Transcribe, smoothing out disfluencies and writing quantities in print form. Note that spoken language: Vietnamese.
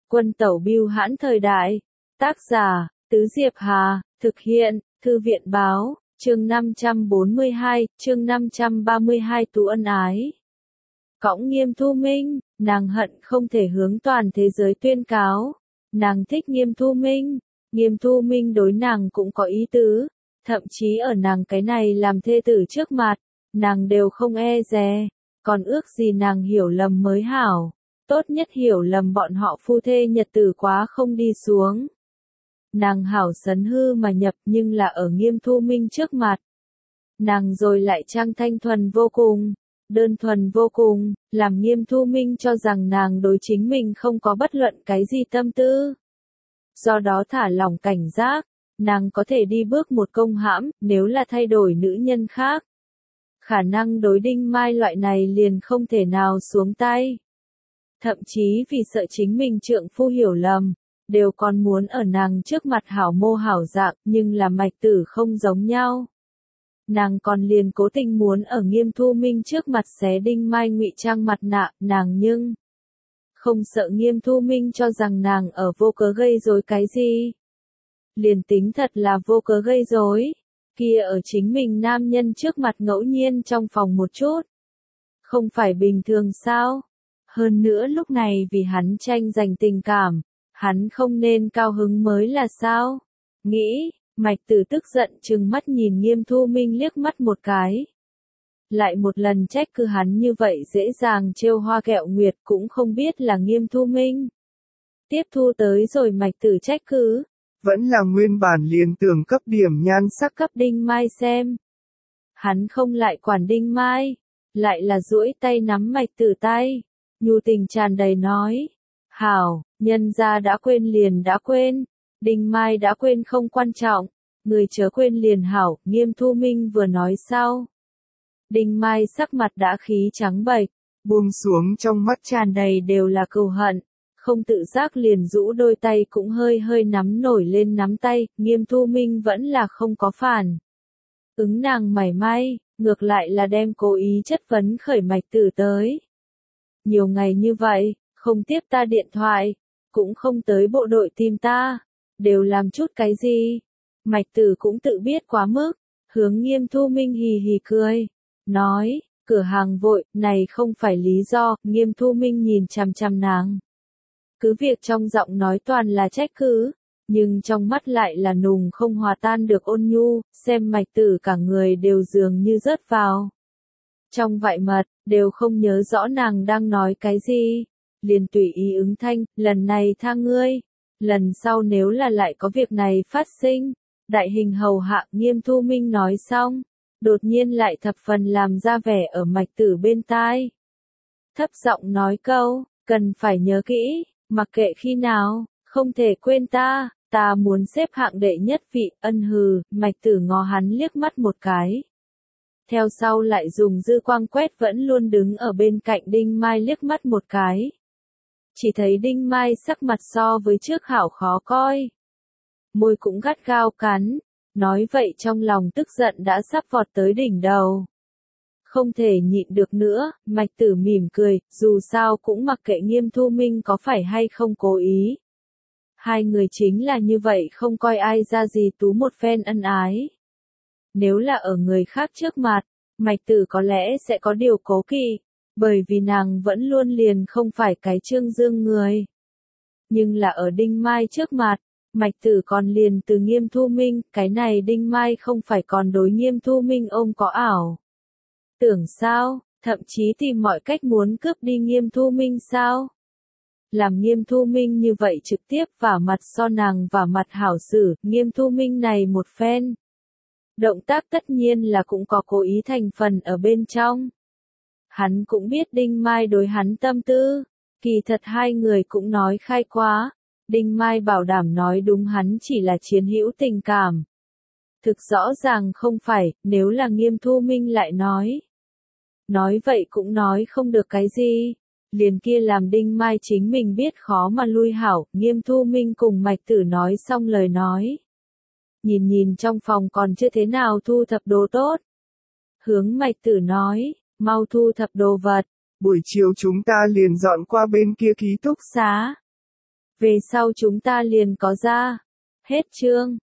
Quân tẩu bưu hãn thời đại. Tác giả, Tứ Diệp Hà, thực hiện, Thư viện báo, chương 542, chương 532 Tú ân ái. Cõng Nghiêm Thu Minh, nàng hận không thể hướng toàn thế giới tuyên cáo. Nàng thích Nghiêm Thu Minh, Nghiêm Thu Minh đối nàng cũng có ý tứ, thậm chí ở nàng cái này làm thê tử trước mặt, nàng đều không e dè, còn ước gì nàng hiểu lầm mới hảo, tốt nhất hiểu lầm bọn họ phu thê nhật tử quá không đi xuống. Nàng hảo sấn hư mà nhập nhưng là ở Nghiêm Thu Minh trước mặt. Nàng rồi lại trang thanh thuần vô cùng, đơn thuần vô cùng, làm Nghiêm Thu Minh cho rằng nàng đối chính mình không có bất luận cái gì tâm tư. Do đó thả lỏng cảnh giác, nàng có thể đi bước một công hãm, nếu là thay đổi nữ nhân khác. Khả năng đối Đinh Mai loại này liền không thể nào xuống tay. Thậm chí vì sợ chính mình trượng phu hiểu lầm, đều còn muốn ở nàng trước mặt hảo mô hảo dạng, nhưng là Mạch Tử không giống nhau. Nàng còn liền cố tình muốn ở Nghiêm Thu Minh trước mặt xé Đinh Mai ngụy trang mặt nạ, nàng nhưng không sợ Nghiêm Thu Minh cho rằng nàng ở vô cớ gây rối cái gì. Liền tính thật là vô cớ gây rối, kia ở chính mình nam nhân trước mặt ngẫu nhiên trong phòng một chút. Không phải bình thường sao? Hơn nữa lúc này vì hắn tranh giành tình cảm, hắn không nên cao hứng mới là sao? Nghĩ, Mạch Tử tức giận trừng mắt nhìn Nghiêm Thu Minh liếc mắt một cái. Lại một lần trách cứ hắn như vậy dễ dàng trêu hoa ghẹo nguyệt cũng không biết là Nghiêm Thu Minh. Tiếp thu tới rồi Mạch Tử trách cứ. Vẫn là nguyên bản liền tưởng cấp điểm nhan sắc cấp Đinh Mai xem. Hắn không lại quản Đinh Mai, lại là duỗi tay nắm Mạch Tử tay, nhu tình tràn đầy nói. Hảo, nhân gia đã quên liền đã quên, Đinh Mai đã quên không quan trọng, người chớ quên liền hảo, Nghiêm Thu Minh vừa nói sau. Đinh Mai sắc mặt đã khí trắng bệch, buông xuống trong mắt tràn đầy đều là cừu hận, không tự giác liền rũ đôi tay cũng hơi hơi nắm nổi lên nắm tay, Nghiêm Thu Minh vẫn là không có phản ứng nàng mảy may, ngược lại là đem cố ý chất vấn khởi Mạch Tử tới. Nhiều ngày như vậy, không tiếp ta điện thoại, cũng không tới bộ đội tìm ta, đều làm chút cái gì? Mạch Tử cũng tự biết quá mức, hướng Nghiêm Thu Minh hì hì cười, nói, cửa hàng vội, này không phải lý do, Nghiêm Thu Minh nhìn chằm chằm nàng. Cứ việc trong giọng nói toàn là trách cứ, nhưng trong mắt lại là nùng không hòa tan được ôn nhu, xem Mạch Tử cả người đều dường như rớt vào. Trong vại mật, đều không nhớ rõ nàng đang nói cái gì, liền tùy ý ứng thanh, lần này tha ngươi, lần sau nếu là lại có việc này phát sinh, đại hình hầu hạ. Nghiêm Thu Minh nói xong, đột nhiên lại thập phần làm ra vẻ ở Mạch Tử bên tai. Thấp giọng nói câu, cần phải nhớ kỹ, mặc kệ khi nào, không thể quên ta, ta muốn xếp hạng đệ nhất vị, ân hừ. Mạch Tử ngó hắn liếc mắt một cái. Theo sau lại dùng dư quang quét vẫn luôn đứng ở bên cạnh Đinh Mai liếc mắt một cái. Chỉ thấy Đinh Mai sắc mặt so với trước hảo khó coi. Môi cũng gắt gao cắn, nói vậy trong lòng tức giận đã sắp vọt tới đỉnh đầu. Không thể nhịn được nữa, Mạch Tử mỉm cười, dù sao cũng mặc kệ Nghiêm Thu Minh có phải hay không cố ý. Hai người chính là như vậy không coi ai ra gì tú một phen ân ái. Nếu là ở người khác trước mặt, Mạch Tử có lẽ sẽ có điều cố kỵ, bởi vì nàng vẫn luôn liền không phải cái trương dương người. Nhưng là ở Đinh Mai trước mặt, Mạch Tử còn liền từ Nghiêm Thu Minh, cái này Đinh Mai không phải còn đối Nghiêm Thu Minh ôm có ảo. Tưởng sao, thậm chí tìm mọi cách muốn cướp đi Nghiêm Thu Minh sao? Làm Nghiêm Thu Minh như vậy trực tiếp vả mặt so nàng vả mặt hảo xử, Nghiêm Thu Minh này một phen. Động tác tất nhiên là cũng có cố ý thành phần ở bên trong. Hắn cũng biết Đinh Mai đối hắn tâm tư, kỳ thật hai người cũng nói khai quá, Đinh Mai bảo đảm nói đúng hắn chỉ là chiến hữu tình cảm. Thực rõ ràng không phải, nếu là Nghiêm Thu Minh lại nói. Nói vậy cũng nói không được cái gì, liền kia làm Đinh Mai chính mình biết khó mà lui hảo, Nghiêm Thu Minh cùng Mạch Tử nói xong lời nói. Nhìn nhìn trong phòng còn chưa thế nào thu thập đồ tốt. Hướng Mạch Tử nói, mau thu thập đồ vật. Buổi chiều chúng ta liền dọn qua bên kia ký túc xá. Về sau chúng ta liền có ra. Hết chương.